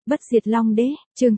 Bất diệt Long Đế, chương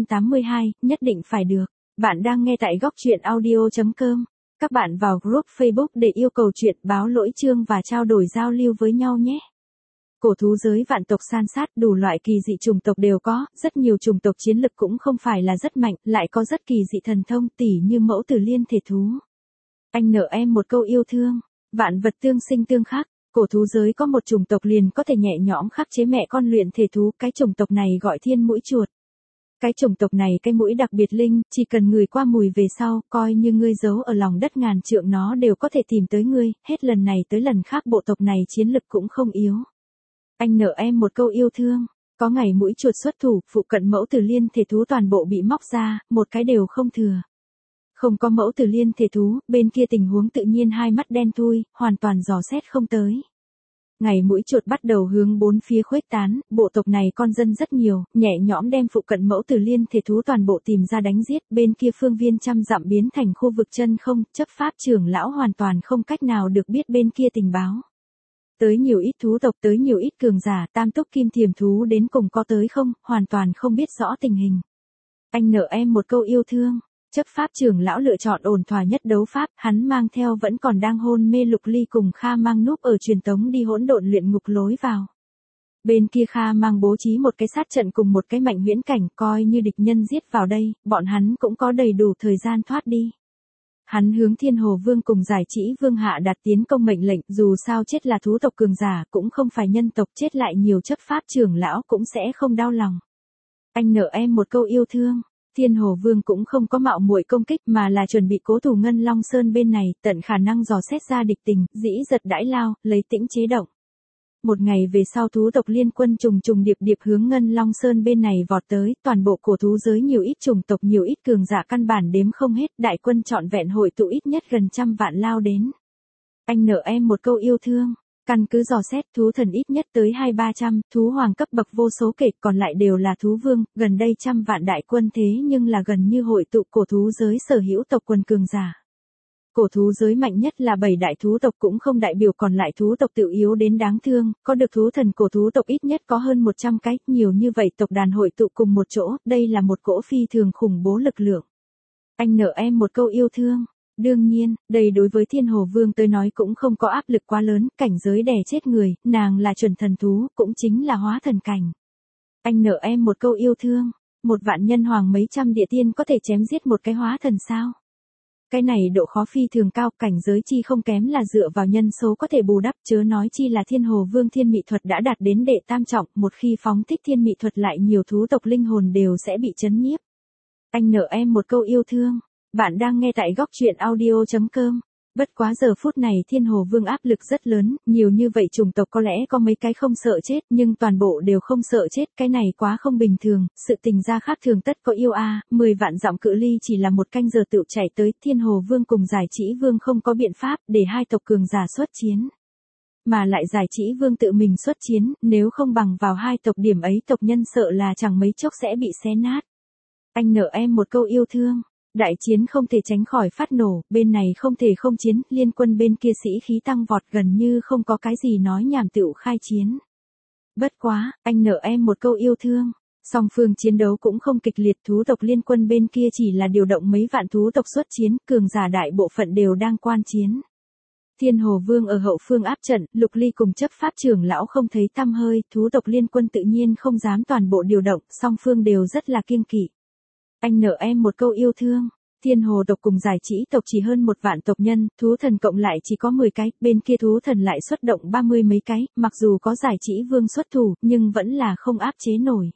982, nhất định phải được. Bạn đang nghe tại góc truyện audio.com. Các bạn vào group Facebook để yêu cầu chuyện báo lỗi chương và trao đổi giao lưu với nhau nhé. Cổ thú giới vạn tộc san sát, đủ loại kỳ dị chủng tộc đều có, rất nhiều chủng tộc chiến lực cũng không phải là rất mạnh, lại có rất kỳ dị thần thông tỉ như mẫu tử liên thể thú. Anh nợ em một câu yêu thương, vạn vật tương sinh tương khắc. Cổ thú giới có một chủng tộc liền có thể nhẹ nhõm khắc chế mẹ con luyện thể thú, cái chủng tộc này gọi thiên mũi chuột. Cái chủng tộc này cái mũi đặc biệt linh, chỉ cần người qua mùi về sau, coi như ngươi giấu ở lòng đất ngàn trượng nó đều có thể tìm tới ngươi, hết lần này tới lần khác bộ tộc này chiến lực cũng không yếu. Anh nợ em một câu yêu thương, có ngày mũi chuột xuất thủ, phụ cận mẫu tử liên thể thú toàn bộ bị móc ra, một cái đều không thừa. Không có mẫu tử liên thể thú, bên kia tình huống tự nhiên hai mắt đen thui, hoàn toàn dò xét không tới. Ngày mũi chuột bắt đầu hướng bốn phía khuếch tán, bộ tộc này con dân rất nhiều, nhẹ nhõm đem phụ cận mẫu tử liên thể thú toàn bộ tìm ra đánh giết, bên kia phương viên trăm dặm biến thành khu vực chân không, chấp pháp trưởng lão hoàn toàn không cách nào được biết bên kia tình báo. Tới nhiều ít thú tộc, tới nhiều ít cường giả, tam túc kim thiềm thú đến cùng có tới không, hoàn toàn không biết rõ tình hình. Anh nợ em một câu yêu thương. Chấp pháp trưởng lão lựa chọn ổn thỏa nhất đấu pháp, hắn mang theo vẫn còn đang hôn mê Lục Ly cùng Kha Mang núp ở truyền tống đi hỗn độn luyện ngục lối vào. Bên kia Kha Mang bố trí một cái sát trận cùng một cái mạnh huyễn cảnh, coi như địch nhân giết vào đây, bọn hắn cũng có đầy đủ thời gian thoát đi. Hắn hướng Thiên Hồ Vương cùng Giải Chỉ Vương hạ đạt tiến công mệnh lệnh, dù sao chết là thú tộc cường giả, cũng không phải nhân tộc, chết lại nhiều chấp pháp trưởng lão cũng sẽ không đau lòng. Anh nợ em một câu yêu thương. Thiên Hồ Vương cũng không có mạo muội công kích mà là chuẩn bị cố thủ Ngân Long Sơn bên này, tận khả năng dò xét ra địch tình, dĩ giật đãi lao, lấy tĩnh chế động. Một ngày về sau thú tộc liên quân trùng trùng điệp điệp hướng Ngân Long Sơn bên này vọt tới, toàn bộ cổ thú giới nhiều ít chủng tộc nhiều ít cường giả căn bản đếm không hết, đại quân trọn vẹn hội tụ ít nhất gần 100 vạn lao đến. Anh nợ em một câu yêu thương. Căn cứ dò xét, thú thần ít nhất tới 200-300, thú hoàng cấp bậc vô số kể, còn lại đều là thú vương, gần đây 100 vạn đại quân thế nhưng là gần như hội tụ cổ thú giới sở hữu tộc quần cường giả. Cổ thú giới mạnh nhất là 7 đại thú tộc cũng không đại biểu còn lại thú tộc tự yếu đến đáng thương, có được thú thần cổ thú tộc ít nhất có hơn 100 cái, nhiều như vậy tộc đàn hội tụ cùng một chỗ, đây là một cỗ phi thường khủng bố lực lượng. Anh nợ em một câu yêu thương. Đương nhiên, đây đối với Thiên Hồ Vương tới nói cũng không có áp lực quá lớn, cảnh giới đè chết người, nàng là chuẩn thần thú, cũng chính là hóa thần cảnh. Anh nợ em một câu yêu thương, một vạn nhân hoàng mấy trăm địa tiên có thể chém giết một cái hóa thần sao? Cái này độ khó phi thường cao, cảnh giới chi không kém là dựa vào nhân số có thể bù đắp, chớ nói chi là Thiên Hồ Vương thiên mị thuật đã đạt đến đệ tam trọng, một khi phóng thích thiên mị thuật lại nhiều thú tộc linh hồn đều sẽ bị chấn nhiếp. Anh nợ em một câu yêu thương. Bạn đang nghe tại góc truyện audio.com. Bất quá giờ phút này Thiên Hồ Vương áp lực rất lớn, nhiều như vậy chủng tộc có lẽ có mấy cái không sợ chết, nhưng toàn bộ đều không sợ chết, cái này quá không bình thường, sự tình ra khác thường tất có yêu a, 10 vạn dặm cự ly chỉ là một canh giờ tựu chạy tới, Thiên Hồ Vương cùng Giải Chỉ Vương không có biện pháp để hai tộc cường giả xuất chiến. Mà lại Giải Chỉ Vương tự mình xuất chiến, nếu không bằng vào hai tộc điểm ấy tộc nhân sợ là chẳng mấy chốc sẽ bị xé nát. Anh nợ em một câu yêu thương. Đại chiến không thể tránh khỏi phát nổ, bên này không thể không chiến, liên quân bên kia sĩ khí tăng vọt gần như không có cái gì nói nhảm tựu khai chiến. Bất quá, anh nợ em một câu yêu thương. Song phương chiến đấu cũng không kịch liệt, thú tộc liên quân bên kia chỉ là điều động mấy vạn thú tộc xuất chiến, cường giả đại bộ phận đều đang quan chiến. Thiên Hồ Vương ở hậu phương áp trận, Lục Ly cùng chấp pháp trưởng lão không thấy tăm hơi, thú tộc liên quân tự nhiên không dám toàn bộ điều động, song phương đều rất là kiêng kỵ. Anh nợ em một câu yêu thương. Thiên Hồ tộc cùng Giải Chỉ tộc chỉ hơn 1 vạn tộc nhân, thú thần cộng lại chỉ có 10 cái, bên kia thú thần lại xuất động 30 mấy cái, mặc dù có Giải Chỉ Vương xuất thủ, nhưng vẫn là không áp chế nổi.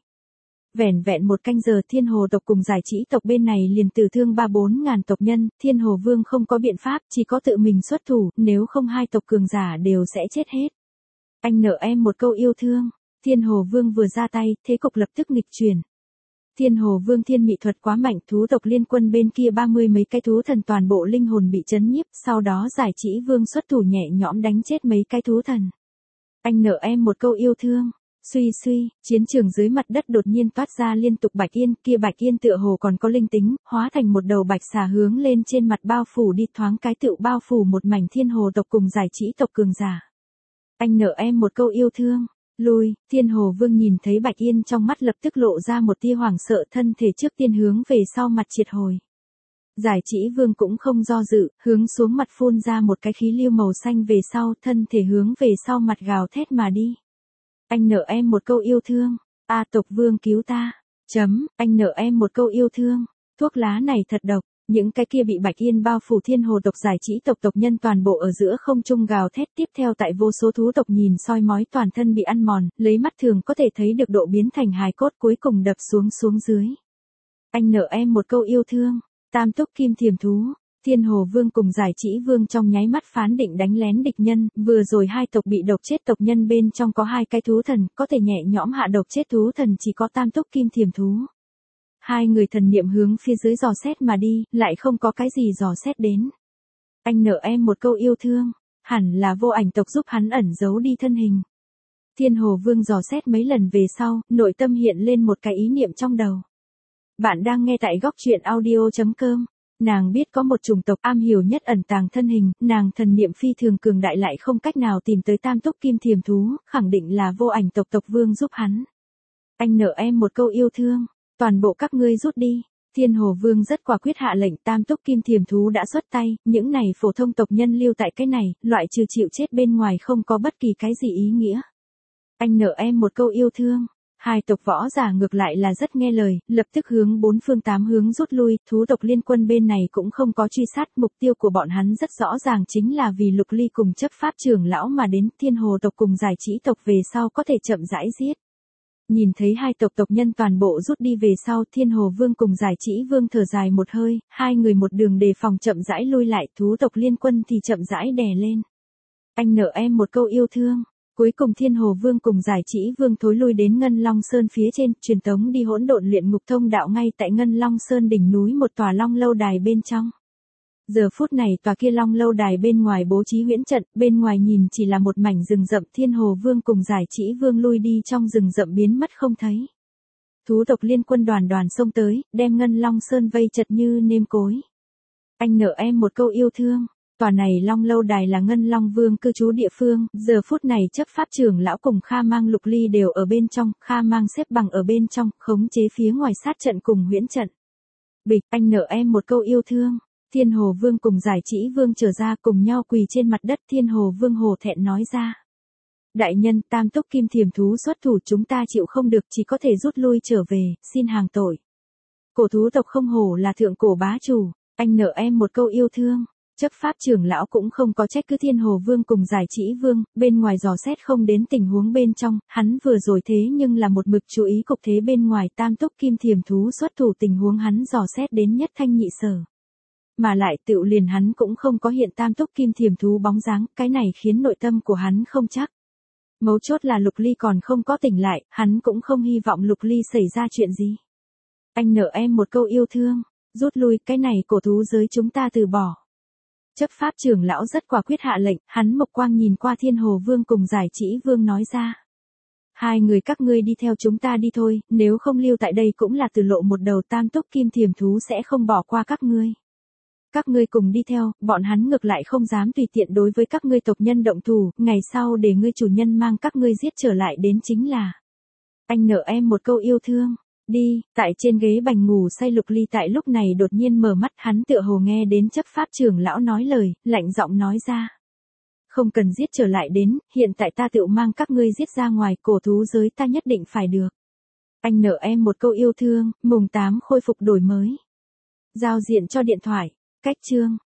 Vẻn vẹn một canh giờ Thiên Hồ tộc cùng Giải Chỉ tộc bên này liền tử thương 3-4 ngàn tộc nhân, Thiên Hồ Vương không có biện pháp, chỉ có tự mình xuất thủ, nếu không hai tộc cường giả đều sẽ chết hết. Anh nợ em một câu yêu thương. Thiên Hồ Vương vừa ra tay, thế cục lập tức nghịch chuyển. Thiên Hồ Vương thiên mị thuật quá mạnh, thú tộc liên quân bên kia 30 mấy cái thú thần toàn bộ linh hồn bị chấn nhiếp, sau đó Giải Chỉ Vương xuất thủ nhẹ nhõm đánh chết mấy cái thú thần. Anh nợ em một câu yêu thương. Suy suy, chiến trường dưới mặt đất đột nhiên toát ra liên tục bạch yên, kia bạch yên tựa hồ còn có linh tính, hóa thành một đầu bạch xà hướng lên trên mặt bao phủ đi, thoáng cái tựu bao phủ một mảnh Thiên Hồ tộc cùng Giải Chỉ tộc cường giả. Anh nợ em một câu yêu thương. Lui, Thiên Hồ Vương nhìn thấy Bạch Yên trong mắt lập tức lộ ra một tia hoảng sợ, thân thể trước tiên hướng về sau mặt triệt hồi. Giải Chỉ Vương cũng không do dự, hướng xuống mặt phun ra một cái khí lưu màu xanh về sau, thân thể hướng về sau mặt gào thét mà đi. Anh nợ em một câu yêu thương, A tộc vương cứu ta. Anh nợ em một câu yêu thương, thuốc lá này thật độc. Những cái kia bị Bạch Yên bao phủ Thiên Hồ tộc Giải Chỉ tộc tộc nhân toàn bộ ở giữa không trung gào thét, tiếp theo tại vô số thú tộc nhìn soi mói toàn thân bị ăn mòn, lấy mắt thường có thể thấy được độ biến thành hài cốt cuối cùng đập xuống dưới. Anh nợ em một câu yêu thương, Tam túc kim thiềm thú. Thiên Hồ Vương cùng Giải Chỉ Vương trong nháy mắt phán định đánh lén địch nhân, vừa rồi hai tộc bị độc chết tộc nhân bên trong có hai cái thú thần, có thể nhẹ nhõm hạ độc chết thú thần chỉ có Tam túc kim thiềm thú. Hai người thần niệm hướng phía dưới dò xét mà đi, lại không có cái gì dò xét đến. Anh nợ em một câu yêu thương, hẳn là Vô Ảnh tộc giúp hắn ẩn giấu đi thân hình. Thiên Hồ Vương dò xét mấy lần về sau, nội tâm hiện lên một cái ý niệm trong đầu. Bạn đang nghe tại góc truyện audio.com. Nàng biết có một chủng tộc am hiểu nhất ẩn tàng thân hình, nàng thần niệm phi thường cường đại lại không cách nào tìm tới Tam túc kim thiềm thú, khẳng định là Vô Ảnh tộc tộc vương giúp hắn. Anh nợ em một câu yêu thương, toàn bộ các ngươi rút đi. Thiên Hồ Vương rất quả quyết hạ lệnh, Tam túc kim thiềm thú đã xuất tay, những này phổ thông tộc nhân lưu tại cái này, loại trừ chịu chết bên ngoài không có bất kỳ cái gì ý nghĩa. Anh nợ em một câu yêu thương. Hai tộc võ giả ngược lại là rất nghe lời, lập tức hướng bốn phương tám hướng rút lui, thú tộc liên quân bên này cũng không có truy sát, mục tiêu của bọn hắn rất rõ ràng chính là vì Lục Ly cùng chấp pháp trưởng lão mà đến. Thiên Hồ tộc cùng Giải Chỉ tộc về sau có thể chậm rãi giết. Nhìn thấy hai tộc tộc nhân toàn bộ rút đi về sau, Thiên Hồ Vương cùng Giải Chỉ Vương thở dài một hơi, hai người một đường đề phòng chậm rãi lui lại, thú tộc liên quân thì chậm rãi đè lên. Anh nợ em một câu yêu thương. Cuối cùng Thiên Hồ Vương cùng Giải Chỉ Vương thối lui đến Ngân Long Sơn phía trên, truyền tống đi hỗn độn luyện ngục thông đạo ngay tại Ngân Long Sơn đỉnh núi một tòa long lâu đài bên trong. Giờ phút này tòa kia long lâu đài bên ngoài bố trí huyễn trận, bên ngoài nhìn chỉ là một mảnh rừng rậm. Thiên Hồ Vương cùng Giải Chỉ Vương lui đi trong rừng rậm biến mất không thấy. Thú tộc liên quân đoàn xông tới, đem Ngân Long Sơn vây chật như nêm cối. Anh nợ em một câu yêu thương. Tòa này long lâu đài là Ngân Long Vương cư trú địa phương, giờ phút này chấp pháp trưởng lão cùng Kha Mang Lục Ly đều ở bên trong, Kha Mang xếp bằng ở bên trong, khống chế phía ngoài sát trận cùng huyễn trận. Bịch, anh nợ em một câu yêu thương. Thiên Hồ Vương cùng Giải Chỉ Vương trở ra cùng nhau quỳ trên mặt đất. Thiên Hồ Vương hổ thẹn nói ra. Đại nhân, Tam túc kim thiềm thú xuất thủ, chúng ta chịu không được, chỉ có thể rút lui trở về, xin hàng tội. Cổ thú tộc không hổ là thượng cổ bá chủ, anh nợ em một câu yêu thương. Chấp pháp trưởng lão cũng không có trách cứ Thiên Hồ Vương cùng Giải Chỉ Vương, bên ngoài dò xét không đến tình huống bên trong, hắn vừa rồi thế nhưng là một mực chú ý cục thế bên ngoài. Tam túc kim thiềm thú xuất thủ tình huống hắn dò xét đến nhất thanh nhị sở. Mà lại tựu liền hắn cũng không có hiện Tam túc kim thiềm thú bóng dáng, cái này khiến nội tâm của hắn không chắc. Mấu chốt là Lục Ly còn không có tỉnh lại, hắn cũng không hy vọng Lục Ly xảy ra chuyện gì. Anh nợ em một câu yêu thương, rút lui, cái này cổ thú giới chúng ta từ bỏ. Chấp pháp trưởng lão rất quả quyết hạ lệnh, hắn mộc quang nhìn qua Thiên Hồ Vương cùng Giải Chỉ Vương nói ra. Hai người các ngươi đi theo chúng ta đi thôi, nếu không lưu tại đây cũng là từ lộ một đầu. Tam túc kim thiềm thú sẽ không bỏ qua các ngươi. Các ngươi cùng đi theo, bọn hắn ngược lại không dám tùy tiện đối với các ngươi tộc nhân động thủ, ngày sau để ngươi chủ nhân mang các ngươi giết trở lại đến chính là. Anh nợ em một câu yêu thương. Đi, tại trên ghế bành ngủ say Lục Ly tại lúc này đột nhiên mở mắt, hắn tựa hồ nghe đến chấp pháp trưởng lão nói lời, lạnh giọng nói ra. Không cần giết trở lại đến, hiện tại ta tự mang các ngươi giết ra ngoài, cổ thú giới ta nhất định phải được. Anh nợ em một câu yêu thương, mùng 8 khôi phục đổi mới. Giao diện cho điện thoại, cách chương.